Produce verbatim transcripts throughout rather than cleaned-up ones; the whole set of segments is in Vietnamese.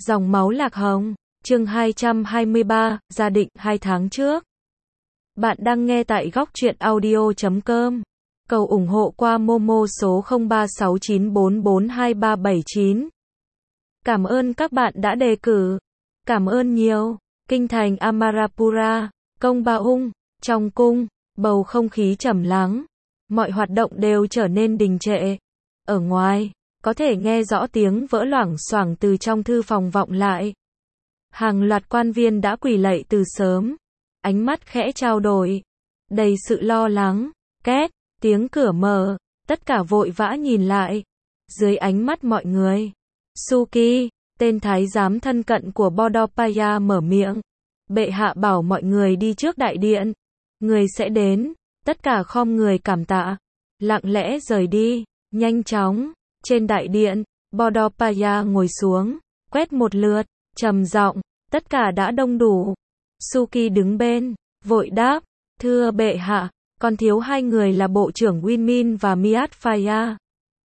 Dòng máu lạc hồng, chương hai trăm hai mươi ba, gia định hai tháng trước. Bạn đang nghe tại góc truyện audio chấm com. Cầu ủng hộ qua Momo số không ba sáu chín bốn bốn hai ba bảy chín. Cảm ơn các bạn đã đề cử. Cảm ơn nhiều. Kinh thành Amarapura, Công Ba Ung, trong cung, bầu không khí trầm lắng. Mọi hoạt động đều trở nên đình trệ. Ở ngoài, có thể nghe rõ tiếng vỡ loảng xoảng từ trong thư phòng vọng lại. Hàng loạt quan viên đã quỳ lạy từ sớm. Ánh mắt khẽ trao đổi. Đầy sự lo lắng. Két, tiếng cửa mở. Tất cả vội vã nhìn lại. Dưới ánh mắt mọi người. Suki, tên thái giám thân cận của Bodopaya mở miệng. Bệ hạ bảo mọi người đi trước đại điện. Người sẽ đến. Tất cả khom người cảm tạ. Lặng lẽ rời đi. Nhanh chóng. Trên đại điện, Bodopaya ngồi xuống. Quét một lượt. Trầm giọng. Tất cả đã đông đủ. Suki đứng bên. Vội đáp. Thưa bệ hạ. Còn thiếu hai người là bộ trưởng Winmin và Miatphaya.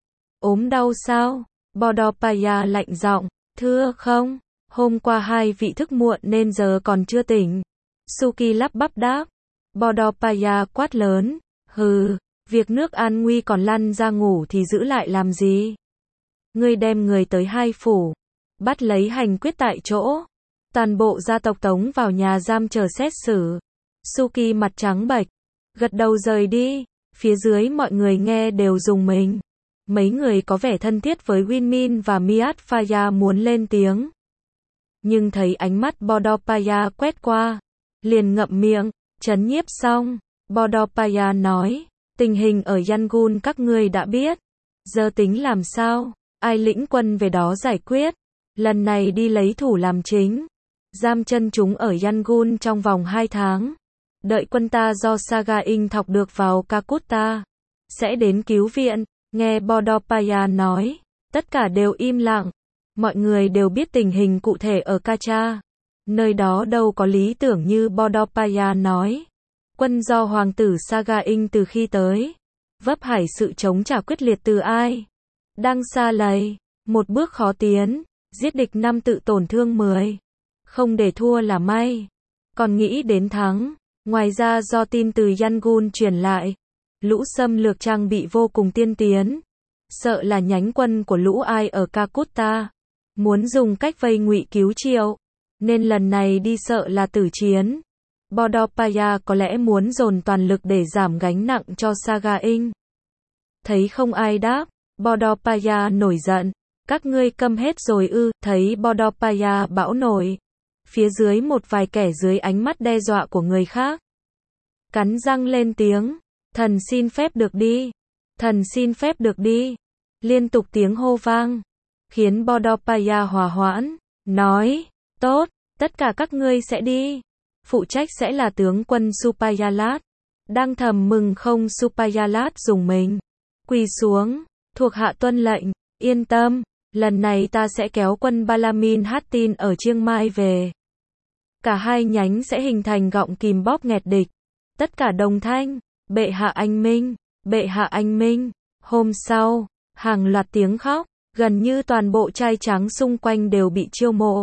Ốm đau sao? Bodopaya lạnh giọng. Thưa không. Hôm qua hai vị thức muộn nên giờ còn chưa tỉnh. Suki lắp bắp đáp. Bodopaya quát lớn. Hừ. Việc nước an nguy còn lăn ra ngủ thì giữ lại làm gì? Ngươi đem người tới hai phủ. Bắt lấy hành quyết tại chỗ. Toàn bộ gia tộc tống vào nhà giam chờ xét xử. Suki mặt trắng bệch. Gật đầu rời đi. Phía dưới mọi người nghe đều rùng mình. Mấy người có vẻ thân thiết với Winmin và Miatphaya muốn lên tiếng. Nhưng thấy ánh mắt Bodopaya quét qua. Liền ngậm miệng. Trấn nhiếp xong. Bodopaya nói. Tình hình ở Yangon các ngươi đã biết. Giờ tính làm sao? Ai lĩnh quân về đó giải quyết? Lần này đi lấy thủ làm chính. Giam chân chúng ở Yangon trong vòng hai tháng. Đợi quân ta do Sagaing thọc được vào Calcutta. Sẽ đến cứu viện. Nghe Bodopaya nói. Tất cả đều im lặng. Mọi người đều biết tình hình cụ thể ở Kacha. Nơi đó đâu có lý tưởng như Bodopaya nói. Quân do hoàng tử Sagaing từ khi tới. Vấp phải sự chống trả quyết liệt từ ai? Đang xa lầy. Một bước khó tiến. Giết địch năm tự tổn thương mười. Không để thua là may. Còn nghĩ đến thắng. Ngoài ra do tin từ Yangon truyền lại. Lũ xâm lược trang bị vô cùng tiên tiến. Sợ là nhánh quân của lũ ai ở Calcutta. Muốn dùng cách vây ngụy cứu triệu. Nên lần này đi sợ là tử chiến. Bodopaya có lẽ muốn dồn toàn lực để giảm gánh nặng cho Sagaing. Thấy không ai đáp. Bodopaya nổi giận. Các ngươi câm hết rồi ư? Thấy Bodopaya bão nổi. Phía dưới một vài kẻ dưới ánh mắt đe dọa của người khác. Cắn răng lên tiếng. Thần xin phép được đi. Thần xin phép được đi. Liên tục tiếng hô vang. Khiến Bodopaya hòa hoãn. Nói. Tốt. Tất cả các ngươi sẽ đi. Phụ trách sẽ là tướng quân Supayalat. Đang thầm mừng không Supayalat dùng mình. Quỳ xuống. Thuộc hạ tuân lệnh. Yên tâm. Lần này ta sẽ kéo quân Balamin Hattin ở Chiang Mai về. Cả hai nhánh sẽ hình thành gọng kìm bóp nghẹt địch. Tất cả đồng thanh. Bệ hạ anh minh. Bệ hạ anh minh. Hôm sau. Hàng loạt tiếng khóc. Gần như toàn bộ trai trắng xung quanh đều bị chiêu mộ.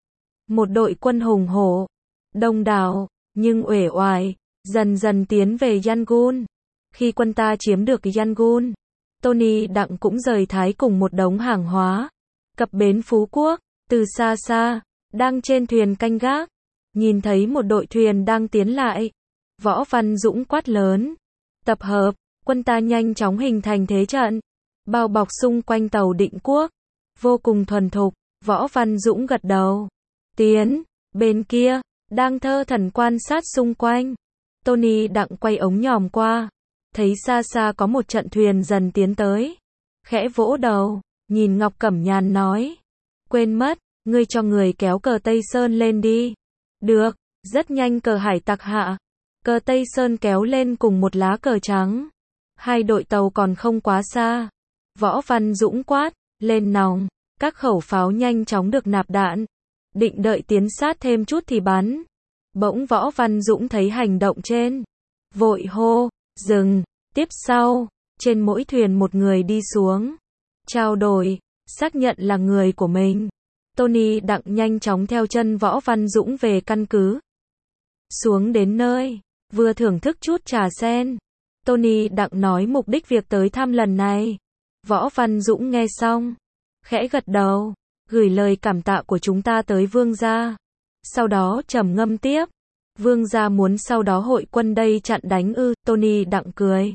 Một đội quân hùng hổ. Đông đảo. Nhưng uể oải. Dần dần tiến về Yangon. Khi quân ta chiếm được Yangon. Tony Đặng cũng rời Thái cùng một đống hàng hóa. Cập bến Phú Quốc. Từ xa xa. Đang trên thuyền canh gác. Nhìn thấy một đội thuyền đang tiến lại. Võ Văn Dũng quát lớn. Tập hợp. Quân ta nhanh chóng hình thành thế trận. Bao bọc xung quanh tàu Định Quốc. Vô cùng thuần thục. Võ Văn Dũng gật đầu. Tiến. Bên kia. Đang thơ thẩn quan sát xung quanh. Tony Đặng quay ống nhòm qua. Thấy xa xa có một trận thuyền dần tiến tới. Khẽ vỗ đầu. Nhìn Ngọc Cẩm Nhàn nói. Quên mất. Ngươi cho người kéo cờ Tây Sơn lên đi. Được. Rất nhanh cờ hải tặc hạ. Cờ Tây Sơn kéo lên cùng một lá cờ trắng. Hai đội tàu còn không quá xa. Võ Văn Dũng quát. Lên nòng. Các khẩu pháo nhanh chóng được nạp đạn. Định đợi tiến sát thêm chút thì bắn. Bỗng Võ Văn Dũng thấy hành động trên. Vội hô. Dừng. Tiếp sau. Trên mỗi thuyền một người đi xuống. Trao đổi. Xác nhận là người của mình. Tony Đặng nhanh chóng theo chân Võ Văn Dũng về căn cứ. Xuống đến nơi, vừa thưởng thức chút trà sen, Tony Đặng nói mục đích việc tới thăm lần này. Võ Văn Dũng nghe xong, khẽ gật đầu, gửi lời cảm tạ của chúng ta tới vương gia. Sau đó trầm ngâm tiếp, vương gia muốn sau đó hội quân đây chặn đánh ư? Tony Đặng cười.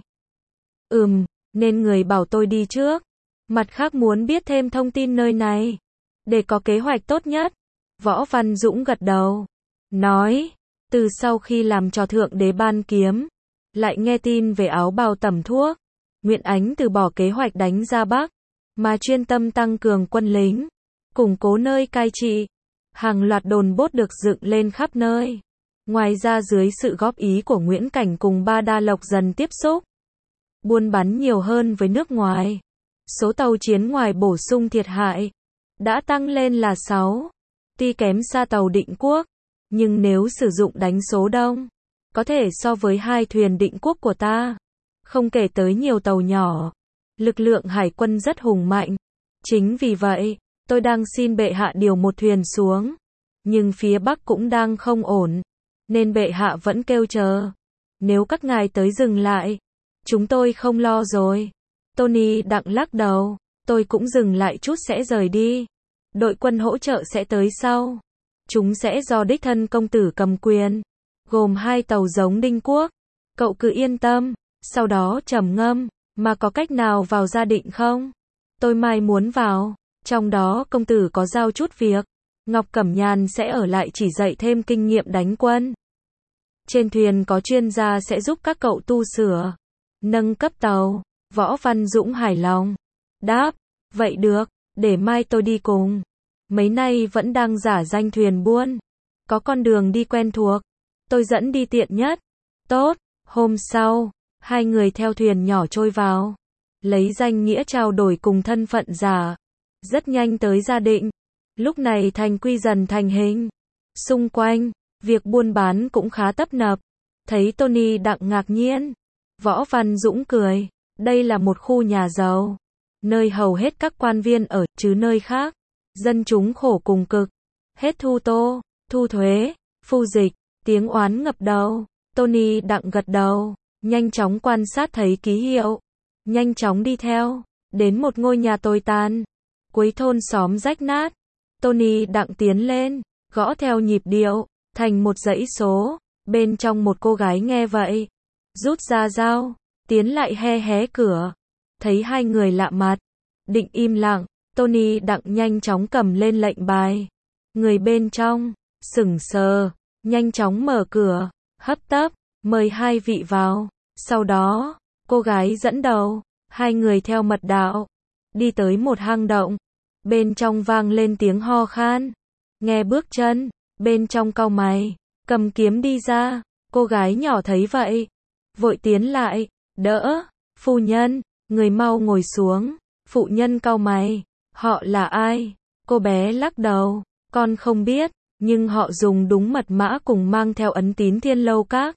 Ừm, nên người bảo tôi đi trước. Mặt khác muốn biết thêm thông tin nơi này, để có kế hoạch tốt nhất. Võ Văn Dũng gật đầu, nói, từ sau khi làm cho thượng đế ban kiếm, lại nghe tin về áo bào tẩm thuốc, Nguyễn Ánh từ bỏ kế hoạch đánh ra Bắc, mà chuyên tâm tăng cường quân lính, củng cố nơi cai trị. Hàng loạt đồn bốt được dựng lên khắp nơi. Ngoài ra dưới sự góp ý của Nguyễn Cảnh cùng Ba Đa Lộc dần tiếp xúc, buôn bán nhiều hơn với nước ngoài. Số tàu chiến ngoài bổ sung thiệt hại đã tăng lên là sáu. Tuy kém xa tàu Định Quốc, nhưng nếu sử dụng đánh số đông, có thể so với hai thuyền Định Quốc của ta. Không kể tới nhiều tàu nhỏ, lực lượng hải quân rất hùng mạnh. Chính vì vậy, tôi đang xin bệ hạ điều một thuyền xuống. Nhưng phía Bắc cũng đang không ổn, nên bệ hạ vẫn kêu chờ. Nếu các ngài tới dừng lại, chúng tôi không lo rồi. Tony Đặng lắc đầu, tôi cũng dừng lại chút sẽ rời đi. Đội quân hỗ trợ sẽ tới sau. Chúng sẽ do đích thân công tử cầm quyền, gồm hai tàu giống Đinh Quốc. Cậu cứ yên tâm. Sau đó trầm ngâm, mà có cách nào vào gia định không? Tôi mai muốn vào, trong đó công tử có giao chút việc. Ngọc Cẩm Nhàn sẽ ở lại chỉ dạy thêm kinh nghiệm đánh quân. Trên thuyền có chuyên gia sẽ giúp các cậu tu sửa, nâng cấp tàu. Võ Văn Dũng hài lòng, đáp, vậy được, để mai tôi đi cùng. Mấy nay vẫn đang giả danh thuyền buôn, có con đường đi quen thuộc, tôi dẫn đi tiện nhất. Tốt, hôm sau, hai người theo thuyền nhỏ trôi vào, lấy danh nghĩa trao đổi cùng thân phận giả. Rất nhanh tới Gia Định, lúc này thành quy dần thành hình. Xung quanh, việc buôn bán cũng khá tấp nập. Thấy Tony Đặng ngạc nhiên, Võ Văn Dũng cười, đây là một khu nhà giàu, nơi hầu hết các quan viên ở, chứ nơi khác, dân chúng khổ cùng cực. Hết thu tô, thu thuế, phu dịch, tiếng oán ngập đầu. Tony Đặng gật đầu, nhanh chóng quan sát thấy ký hiệu, nhanh chóng đi theo, đến một ngôi nhà tồi tàn, cuối thôn xóm rách nát. Tony Đặng tiến lên, gõ theo nhịp điệu, thành một dãy số. Bên trong một cô gái nghe vậy, rút ra dao, tiến lại hé hé cửa. Thấy hai người lạ mặt, định im lặng, Tony Đặng nhanh chóng cầm lên lệnh bài. Người bên trong, sững sờ, nhanh chóng mở cửa, hấp tấp, mời hai vị vào. Sau đó, cô gái dẫn đầu, hai người theo mật đạo, đi tới một hang động. Bên trong vang lên tiếng ho khan, nghe bước chân, bên trong cau mày, cầm kiếm đi ra. Cô gái nhỏ thấy vậy, vội tiến lại, đỡ, phu nhân, người mau ngồi xuống. Phụ nhân cau mày, họ là ai? Cô bé lắc đầu, con không biết, nhưng họ dùng đúng mật mã cùng mang theo ấn tín Thiên Lâu Các.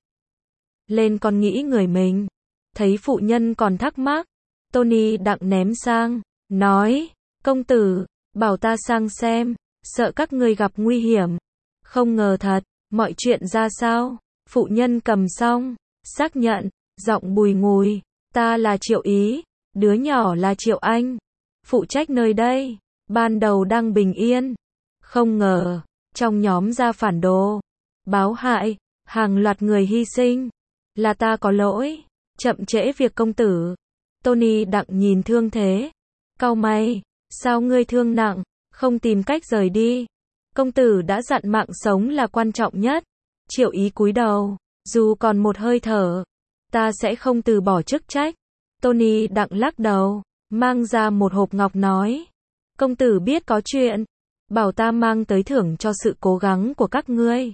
Lên con nghĩ người mình. Thấy phụ nhân còn thắc mắc, Tony Đặng ném sang, nói, công tử, bảo ta sang xem, sợ các ngươi gặp nguy hiểm. Không ngờ thật, mọi chuyện ra sao? Phụ nhân cầm xong, xác nhận, giọng bùi ngùi, ta là Triệu Ý, đứa nhỏ là Triệu Anh, phụ trách nơi đây, ban đầu đang bình yên. Không ngờ, trong nhóm ra phản đồ, báo hại, hàng loạt người hy sinh, là ta có lỗi, chậm trễ việc công tử. Tony Đặng nhìn thương thế, cau mày, sao ngươi thương nặng, không tìm cách rời đi? Công tử đã dặn mạng sống là quan trọng nhất. Triệu Ý cúi đầu, dù còn một hơi thở, ta sẽ không từ bỏ chức trách. Tony Đặng lắc đầu, mang ra một hộp ngọc nói, công tử biết có chuyện, bảo ta mang tới thưởng cho sự cố gắng của các ngươi.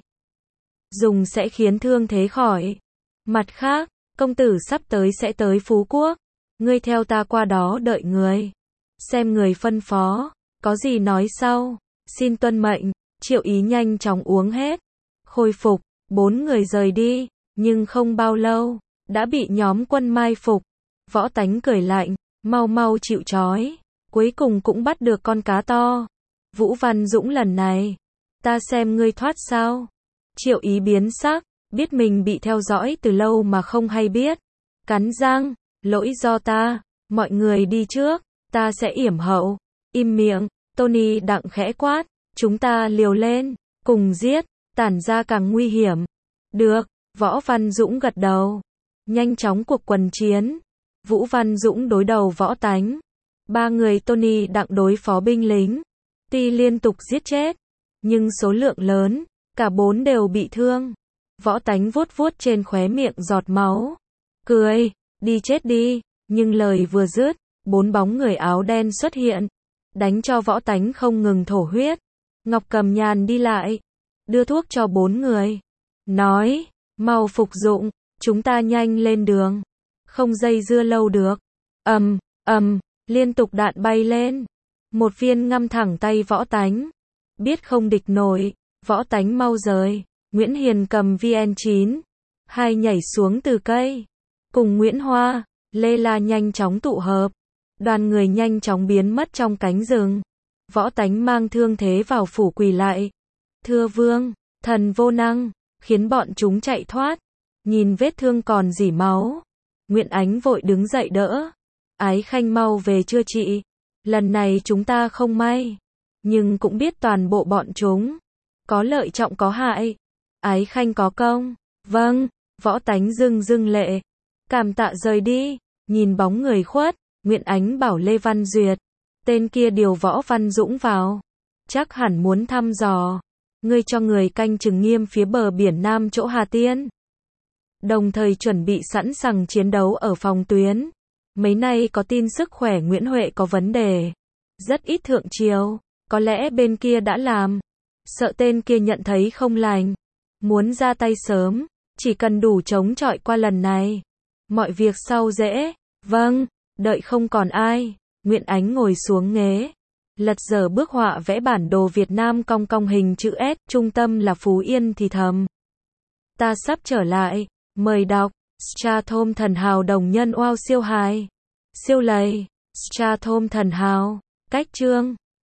Dùng sẽ khiến thương thế khỏi. Mặt khác, công tử sắp tới sẽ tới Phú Quốc, ngươi theo ta qua đó đợi người. Xem người phân phó, có gì nói sau. Xin tuân mệnh. Triệu Ý nhanh chóng uống hết, khôi phục. Bốn người rời đi, nhưng không bao lâu, đã bị nhóm quân mai phục. Võ Tánh cười lạnh, mau mau chịu trói, cuối cùng cũng bắt được con cá to. Vũ Văn Dũng lần này, ta xem ngươi thoát sao? Triệu Ý biến sắc, biết mình bị theo dõi từ lâu mà không hay biết. Cắn răng, lỗi do ta, mọi người đi trước, ta sẽ yểm hậu. Im miệng, Tony Đặng khẽ quát, chúng ta liều lên, cùng giết, tản ra càng nguy hiểm. Được, Võ Văn Dũng gật đầu. Nhanh chóng cuộc quần chiến. Vũ Văn Dũng đối đầu Võ Tánh. Ba người Tony Đặng đối phó binh lính. Tuy liên tục giết chết, nhưng số lượng lớn, cả bốn đều bị thương. Võ Tánh vuốt vuốt trên khóe miệng giọt máu. Cười, đi chết đi, nhưng lời vừa dứt, bốn bóng người áo đen xuất hiện. Đánh cho Võ Tánh không ngừng thổ huyết. Ngọc Cầm Nhàn đi lại, đưa thuốc cho bốn người. Nói, mau phục dụng, chúng ta nhanh lên đường. Không dây dưa lâu được. Ầm, ầm, liên tục đạn bay lên. Một viên ngăm thẳng tay Võ Tánh. Biết không địch nổi, Võ Tánh mau rời. Nguyễn Hiền cầm V N chín. Hai nhảy xuống từ cây. Cùng Nguyễn Hoa, Lê La nhanh chóng tụ hợp. Đoàn người nhanh chóng biến mất trong cánh rừng. Võ Tánh mang thương thế vào phủ quỳ lại. Thưa vương, thần vô năng, khiến bọn chúng chạy thoát. Nhìn vết thương còn rỉ máu. Nguyễn Ánh vội đứng dậy đỡ. Ái Khanh mau về chữa trị. Lần này chúng ta không may. Nhưng cũng biết toàn bộ bọn chúng. Có lợi trọng có hại. Ái Khanh có công. Vâng, Võ Tánh rưng rưng lệ. Cảm tạ rời đi. Nhìn bóng người khuất, Nguyễn Ánh bảo Lê Văn Duyệt. Tên kia điều Võ Văn Dũng vào. Chắc hẳn muốn thăm dò. Ngươi cho người canh chừng nghiêm phía bờ biển Nam chỗ Hà Tiên. Đồng thời chuẩn bị sẵn sàng chiến đấu ở phòng tuyến. Mấy nay có tin sức khỏe Nguyễn Huệ có vấn đề. Rất ít thượng triều. Có lẽ bên kia đã làm. Sợ tên kia nhận thấy không lành. Muốn ra tay sớm. Chỉ cần đủ chống chọi qua lần này. Mọi việc sau dễ. Vâng, đợi không còn ai. Nguyễn Ánh ngồi xuống ghế. Lật dở bức họa vẽ bản đồ Việt Nam cong cong hình chữ S. Trung tâm là Phú Yên thì thầm. Ta sắp trở lại. Mời đọc. Strathom thần hào đồng nhân oao siêu hài. Siêu lầy. Strathom thần hào. Cách chương.